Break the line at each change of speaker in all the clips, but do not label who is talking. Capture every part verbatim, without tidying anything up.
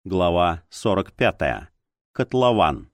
Глава сорок пятая. Котлован.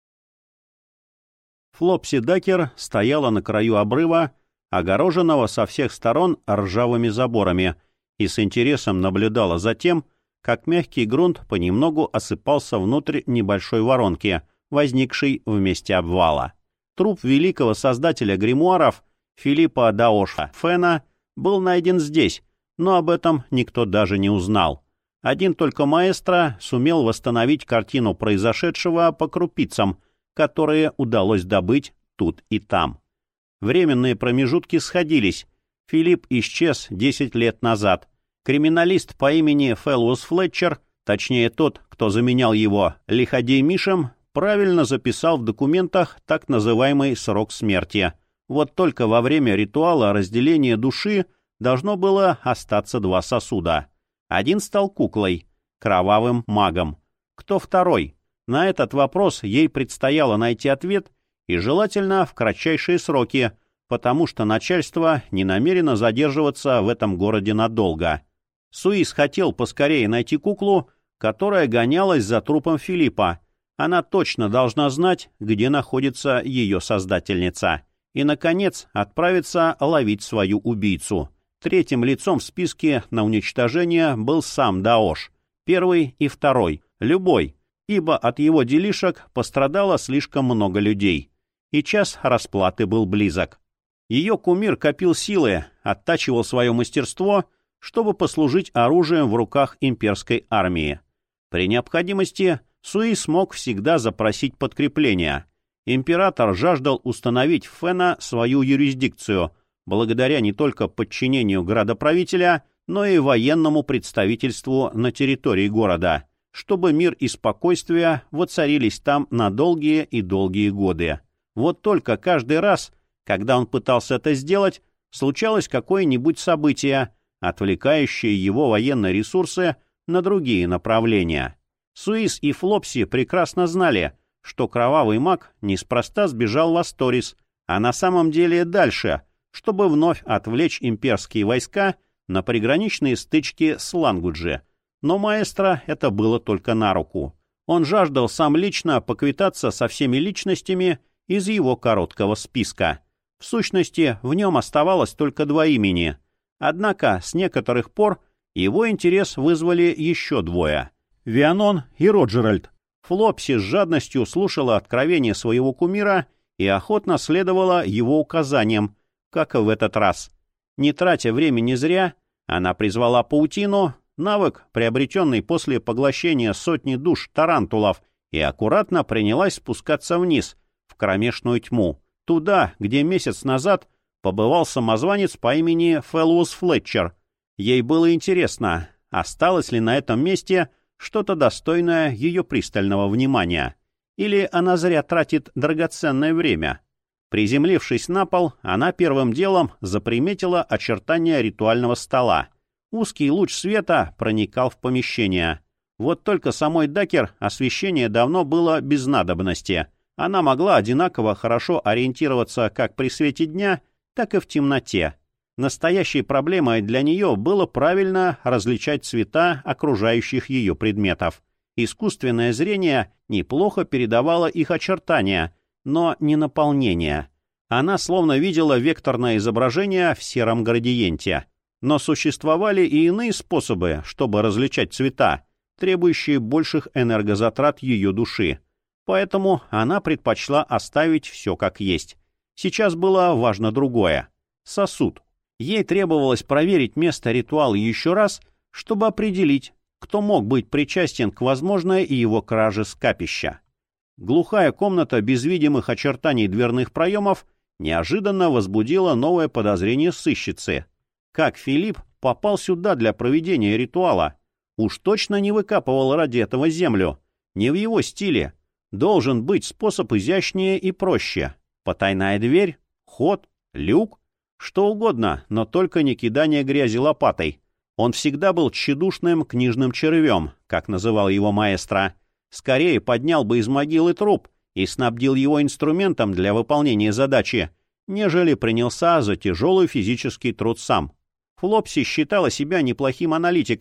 Флопси Дакер стояла на краю обрыва, огороженного со всех сторон ржавыми заборами, и с интересом наблюдала за тем, как мягкий грунт понемногу осыпался внутрь небольшой воронки, возникшей в месте обвала. Труп великого создателя гримуаров Филиппа Даоша Фена был найден здесь, но об этом никто даже не узнал. Один только маэстро сумел восстановить картину произошедшего по крупицам, которые удалось добыть тут и там. Временные промежутки сходились. Филипп исчез десять лет назад. Криминалист по имени Фэллоус Флетчер, точнее тот, кто заменял его Лиходей Мишем, правильно записал в документах так называемый срок смерти. Вот только во время ритуала разделения души должно было остаться два сосуда. Один стал куклой, кровавым магом. Кто второй? На этот вопрос ей предстояло найти ответ, и желательно в кратчайшие сроки, потому что начальство не намерено задерживаться в этом городе надолго. Суис хотел поскорее найти куклу, которая гонялась за трупом Филиппа. Она точно должна знать, где находится ее создательница. И, наконец, отправиться ловить свою убийцу. Третьим лицом в списке на уничтожение был сам Даош. Первый и второй. Любой. Ибо от его делишек пострадало слишком много людей. И час расплаты был близок. Ее кумир копил силы, оттачивал свое мастерство, чтобы послужить оружием в руках имперской армии. При необходимости Суис смог всегда запросить подкрепление. Император жаждал установить в Фена свою юрисдикцию, благодаря не только подчинению градоправителя, но и военному представительству на территории города, чтобы мир и спокойствие воцарились там на долгие и долгие годы. Вот только каждый раз, когда он пытался это сделать, случалось какое-нибудь событие, отвлекающее его военные ресурсы на другие направления. Суис и Флопси прекрасно знали, что кровавый маг неспроста сбежал в Асторис, а на самом деле дальше, чтобы вновь отвлечь имперские войска на приграничные стычки с Лангуджи. Но маэстро это было только на руку. Он жаждал сам лично поквитаться со всеми личностями из его короткого списка. В сущности, в нем оставалось только два имени. Однако, с некоторых пор его интерес вызвали еще двое — Вианон и Роджеральд. Флопси с жадностью слушала откровения своего кумира и охотно следовала его указаниям, как и в этот раз. Не тратя времени зря, она призвала паутину, навык, приобретенный после поглощения сотни душ тарантулов, и аккуратно принялась спускаться вниз, в кромешную тьму, туда, где месяц назад побывал самозванец по имени Фэллоус Флетчер. Ей было интересно, осталось ли на этом месте что-то достойное ее пристального внимания, или она зря тратит драгоценное время. Приземлившись на пол, она первым делом заприметила очертания ритуального стола. Узкий луч света проникал в помещение. Вот только самой Дакер освещение давно было без надобности. Она могла одинаково хорошо ориентироваться как при свете дня, так и в темноте. Настоящей проблемой для нее было правильно различать цвета окружающих ее предметов. Искусственное зрение неплохо передавало их очертания, но не наполнение. Она словно видела векторное изображение в сером градиенте. Но существовали и иные способы, чтобы различать цвета, требующие больших энергозатрат ее души. Поэтому она предпочла оставить все как есть. Сейчас было важно другое — сосуд. Ей требовалось проверить место ритуала еще раз, чтобы определить, кто мог быть причастен к возможной его краже с капища. Глухая комната без видимых очертаний дверных проемов неожиданно возбудила новое подозрение сыщицы. Как Филипп попал сюда для проведения ритуала? Уж точно не выкапывал ради этого землю. Не в его стиле. Должен быть способ изящнее и проще. Потайная дверь, ход, люк, что угодно, но только не кидание грязи лопатой. Он всегда был тщедушным книжным червем, как называл его маэстро. Скорее поднял бы из могилы труп и снабдил его инструментом для выполнения задачи, нежели принялся за тяжелый физический труд сам. Флопси считала себя неплохим аналитиком,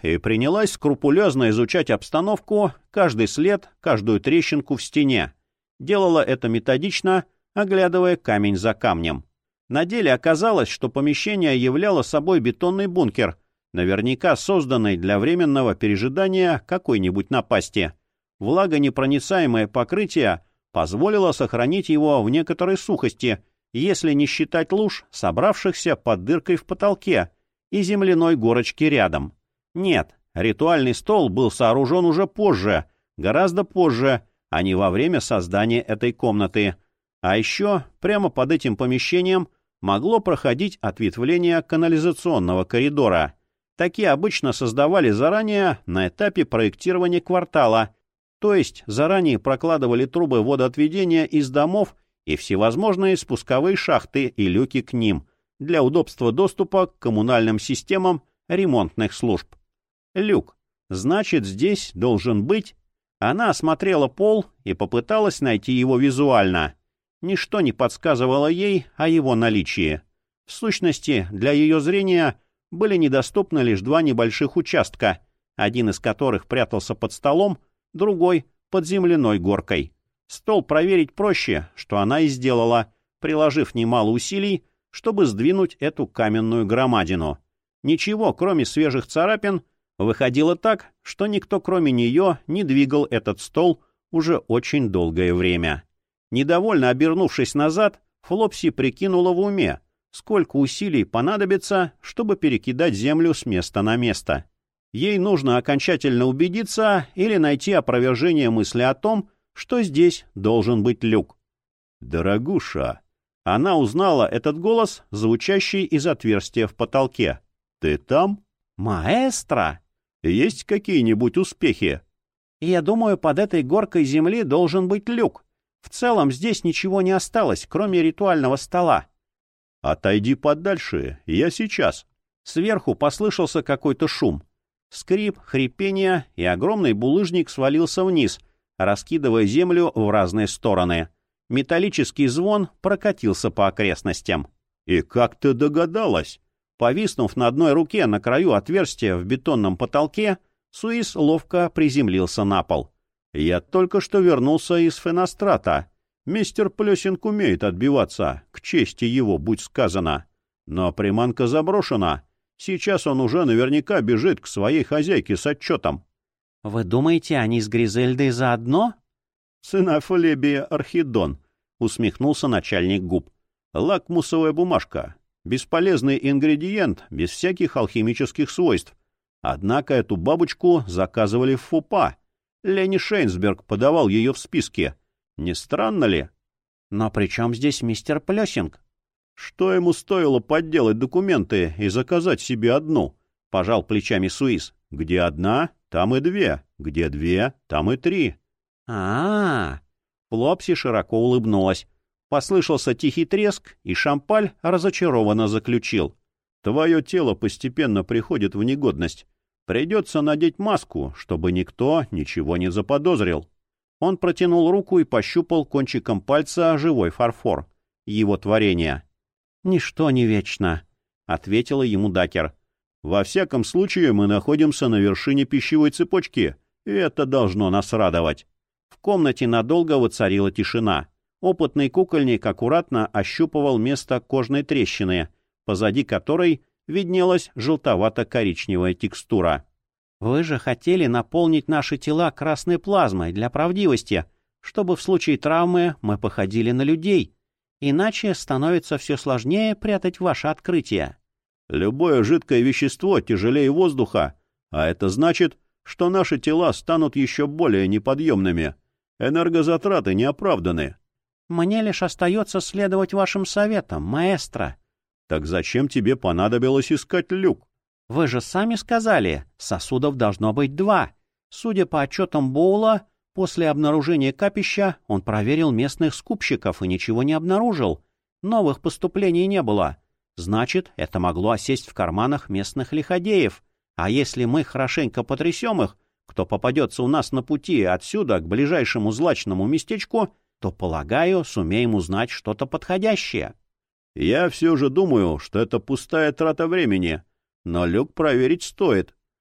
и принялась скрупулезно изучать обстановку, каждый след, каждую трещинку в стене. Делала это методично, оглядывая камень за камнем. На деле оказалось, что помещение являло собой бетонный бункер, наверняка созданный для временного пережидания какой-нибудь напасти. Влагонепроницаемое покрытие позволило сохранить его в некоторой сухости, если не считать луж, собравшихся под дыркой в потолке, и земляной горочки рядом. Нет, ритуальный стол был сооружен уже позже, гораздо позже, а не во время создания этой комнаты. А еще прямо под этим помещением могло проходить ответвление канализационного коридора. Такие обычно создавали заранее на этапе проектирования квартала, то есть заранее прокладывали трубы водоотведения из домов и всевозможные спусковые шахты и люки к ним для удобства доступа к коммунальным системам ремонтных служб. Люк. Значит, здесь должен быть... Она осмотрела пол и попыталась найти его визуально. Ничто не подсказывало ей о его наличии. В сущности, для ее зрения были недоступны лишь два небольших участка, один из которых прятался под столом, другой — под земляной горкой. Стол проверить проще, что она и сделала, приложив немало усилий, чтобы сдвинуть эту каменную громадину. Ничего, кроме свежих царапин, выходило так, что никто, кроме нее, не двигал этот стол уже очень долгое время. Недовольно обернувшись назад, Флопси прикинула в уме, сколько усилий понадобится, чтобы перекидать землю с места на место. Ей нужно окончательно убедиться или найти опровержение мысли о том, что здесь должен быть люк. «Дорогуша!» Она узнала этот голос, звучащий из отверстия в потолке. «Ты там?» «Маэстро!» «Есть какие-нибудь успехи?» «Я думаю, под этой горкой земли должен быть люк. В целом здесь ничего не осталось, кроме ритуального стола». «Отойди подальше, я сейчас». Сверху послышался какой-то шум. Скрип, хрипение, и огромный булыжник свалился вниз, раскидывая землю в разные стороны. Металлический звон прокатился по окрестностям. «И как ты догадалась?» Повиснув на одной руке на краю отверстия в бетонном потолке, Суис ловко приземлился на пол. «Я только что вернулся из Фенострата. Мистер Плесинг умеет отбиваться, к чести его, будь сказано. Но приманка заброшена. Сейчас он уже наверняка бежит к своей хозяйке с отчетом». «Вы думаете, они с Гризельдой заодно?» «Сынофлебия Архидон», — усмехнулся начальник губ. «Лакмусовая бумажка. Бесполезный ингредиент, без всяких алхимических свойств. Однако эту бабочку заказывали в ФУПА. Ленни Шейнсберг подавал ее в списке. Не странно ли?» «Но при чем здесь мистер Плесинг?» «Что ему стоило подделать документы и заказать себе одну?» — пожал плечами Суис. «Где одна, там и две. Где две, там и три». «А-а-а!» Флопси широко улыбнулась. Послышался тихий треск, и Шампаль разочарованно заключил. «Твое тело постепенно приходит в негодность. Придется надеть маску, чтобы никто ничего не заподозрил». Он протянул руку и пощупал кончиком пальца живой фарфор. Его творение. «Ничто не вечно», — ответила ему Дакер. «Во всяком случае, мы находимся на вершине пищевой цепочки, и это должно нас радовать». В комнате надолго воцарила тишина. Опытный кукольник аккуратно ощупывал место кожной трещины, позади которой виднелась желтовато-коричневая текстура. «Вы же хотели наполнить наши тела красной плазмой для правдивости, чтобы в случае травмы мы походили на людей. Иначе становится все сложнее прятать ваше открытие». «Любое жидкое вещество тяжелее воздуха, а это значит, что наши тела станут еще более неподъемными. Энергозатраты не оправданы». «Мне лишь остается следовать вашим советам, маэстро». «Так зачем тебе понадобилось искать люк?» «Вы же сами сказали, сосудов должно быть два. Судя по отчетам Боула, после обнаружения капища он проверил местных скупщиков и ничего не обнаружил. Новых поступлений не было. Значит, это могло осесть в карманах местных лиходеев. А если мы хорошенько потрясем их, кто попадется у нас на пути отсюда к ближайшему злачному местечку, то, полагаю, сумеем узнать что-то подходящее». «Я все же думаю, что это пустая трата времени. Но люк проверить стоит.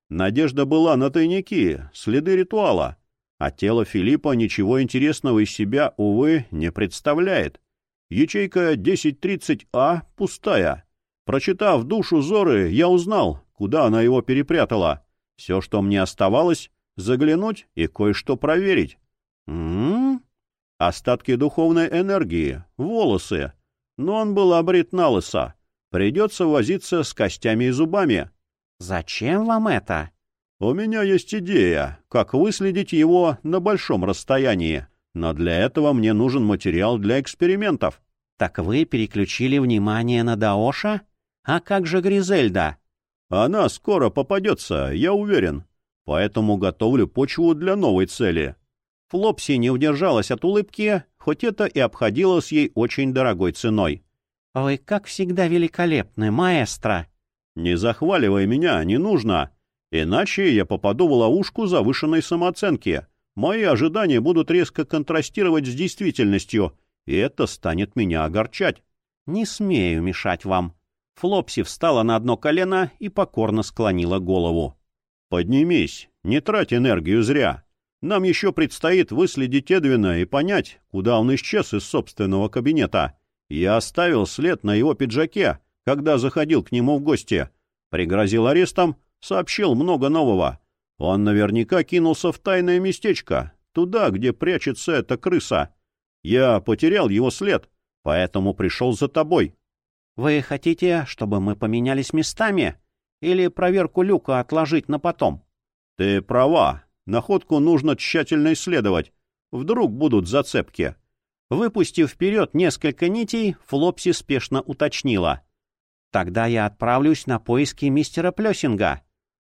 Надежда была на тайники, следы ритуала. А тело Филиппа ничего интересного из себя, увы, не представляет. Ячейка десять тридцать А пустая. Прочитав душу Зоры, я узнал, куда она его перепрятала. Все, что мне оставалось, заглянуть и кое-что проверить. М-м-м? Остатки духовной энергии, волосы. Но он был обрит налысо. Придется возиться с костями и зубами.
«Зачем вам это?»
У меня есть идея, как выследить его на большом расстоянии. Но для этого мне нужен материал для экспериментов.
«Так вы переключили внимание на Даоша? А как же Гризельда?»
Она скоро попадется, я уверен. Поэтому готовлю почву для новой цели. Флопси не удержалась от улыбки, хоть это и обходилось ей очень дорогой ценой.
«Вы, как всегда, великолепны, маэстро!»
«Не захваливай меня, не нужно. Иначе я попаду в ловушку завышенной самооценки. Мои ожидания будут резко контрастировать с действительностью, и это станет меня огорчать».
«Не смею мешать вам». Флопси встала на одно колено и покорно склонила голову.
«Поднимись, не трать энергию зря. Нам еще предстоит выследить Эдвина и понять, куда он исчез из собственного кабинета. Я оставил след на его пиджаке, когда заходил к нему в гости. Пригрозил арестом, сообщил много нового. Он наверняка кинулся в тайное местечко, туда, где прячется эта крыса. Я потерял его след, поэтому пришел за тобой».
«Вы хотите, чтобы мы поменялись местами? Или проверку люка отложить на потом?»
«Ты права. Находку нужно тщательно исследовать. Вдруг будут зацепки».
Выпустив вперед несколько нитей, Флопси спешно уточнила. «Тогда я отправлюсь на поиски мистера Плёсинга».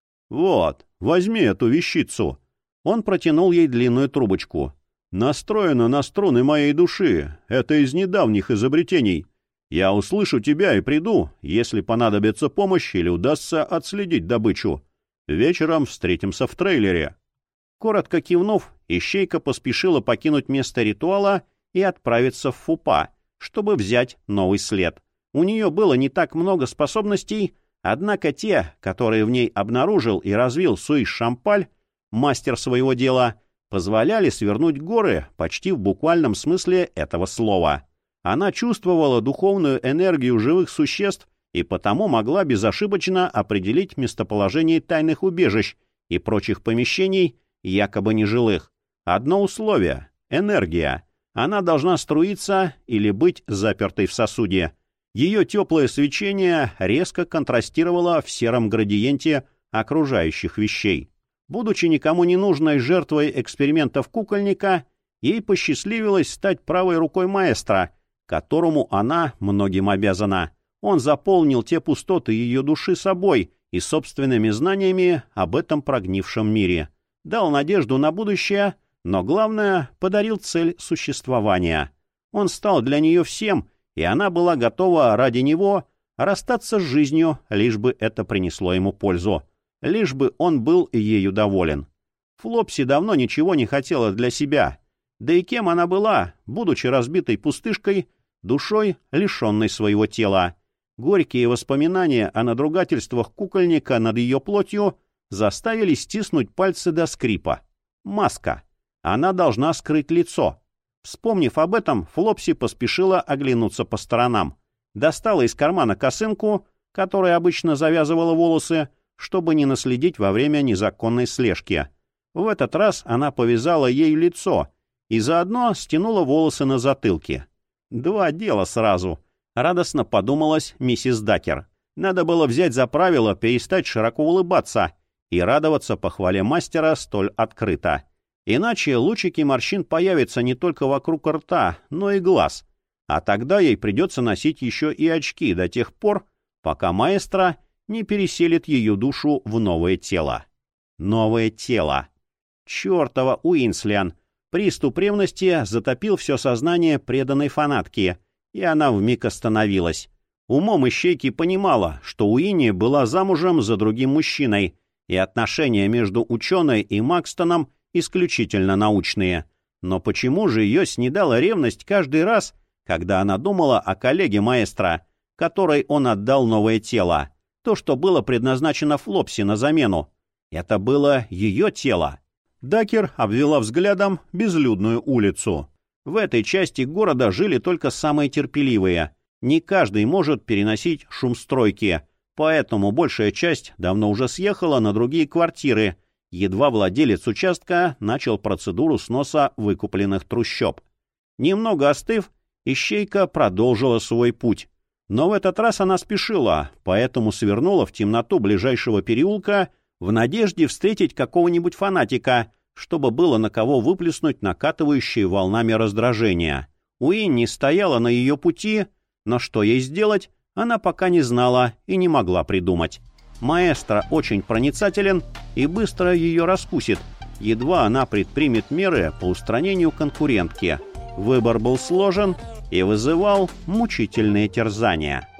«Вот, возьми эту вещицу». Он протянул ей длинную трубочку. «Настроена на струны моей души. Это из недавних изобретений. Я услышу тебя и приду, если понадобится помощь или удастся отследить добычу. Вечером встретимся в трейлере».
Коротко кивнув, ищейка поспешила покинуть место ритуала и отправиться в Фупа, чтобы взять новый след. У нее было не так много способностей, однако те, которые в ней обнаружил и развил Суиш Шампаль, мастер своего дела, позволяли свернуть горы почти в буквальном смысле этого слова. Она чувствовала духовную энергию живых существ и потому могла безошибочно определить местоположение тайных убежищ и прочих помещений, якобы нежилых. Одно условие — энергия. Она должна струиться или быть запертой в сосуде. Ее теплое свечение резко контрастировало в сером градиенте окружающих вещей. Будучи никому не нужной жертвой экспериментов кукольника, ей посчастливилось стать правой рукой маэстро, которому она многим обязана. Он заполнил те пустоты ее души собой и собственными знаниями об этом прогнившем мире. Дал надежду на будущее, но, главное, подарил цель существования. Он стал для нее всем, и она была готова ради него расстаться с жизнью, лишь бы это принесло ему пользу, лишь бы он был ею доволен. Флопси давно ничего не хотела для себя. Да и кем она была, будучи разбитой пустышкой, душой, лишенной своего тела? Горькие воспоминания о надругательствах кукольника над ее плотью заставили стиснуть пальцы до скрипа. Маска. Она должна скрыть лицо. Вспомнив об этом, Флопси поспешила оглянуться по сторонам. Достала из кармана косынку, которая обычно завязывала волосы, чтобы не наследить во время незаконной слежки. В этот раз она повязала ей лицо и заодно стянула волосы на затылке. Два дела сразу. Радостно подумалась миссис Дакер. Надо было взять за правило перестать широко улыбаться и радоваться похвале мастера столь открыто. Иначе лучики морщин появятся не только вокруг рта, но и глаз. А тогда ей придется носить еще и очки до тех пор, пока маэстро не переселит ее душу в новое тело. Новое тело. Чертова Уинслиан! Приступ ревности затопил все сознание преданной фанатки, и она вмиг остановилась. Умом ищейки понимала, что Уинни была замужем за другим мужчиной, и отношения между ученой и Макстоном исключительно научные. Но почему же ее снедала ревность каждый раз, когда она думала о коллеге маэстро, которой он отдал новое тело, то, что было предназначено Флопси на замену? Это было ее тело. Дакер обвела взглядом безлюдную улицу. В этой части города жили только самые терпеливые. Не каждый может переносить шум стройки, поэтому большая часть давно уже съехала на другие квартиры. Едва владелец участка начал процедуру сноса выкупленных трущоб. Немного остыв, ищейка продолжила свой путь. Но в этот раз она спешила, поэтому свернула в темноту ближайшего переулка в надежде встретить какого-нибудь фанатика, чтобы было на кого выплеснуть накатывающие волнами раздражения. Уинни стояла на ее пути, но что ей сделать, она пока не знала и не могла придумать. Маэстро очень проницателен и быстро ее раскусит, едва она предпримет меры по устранению конкурентки. Выбор был сложен и вызывал мучительные терзания.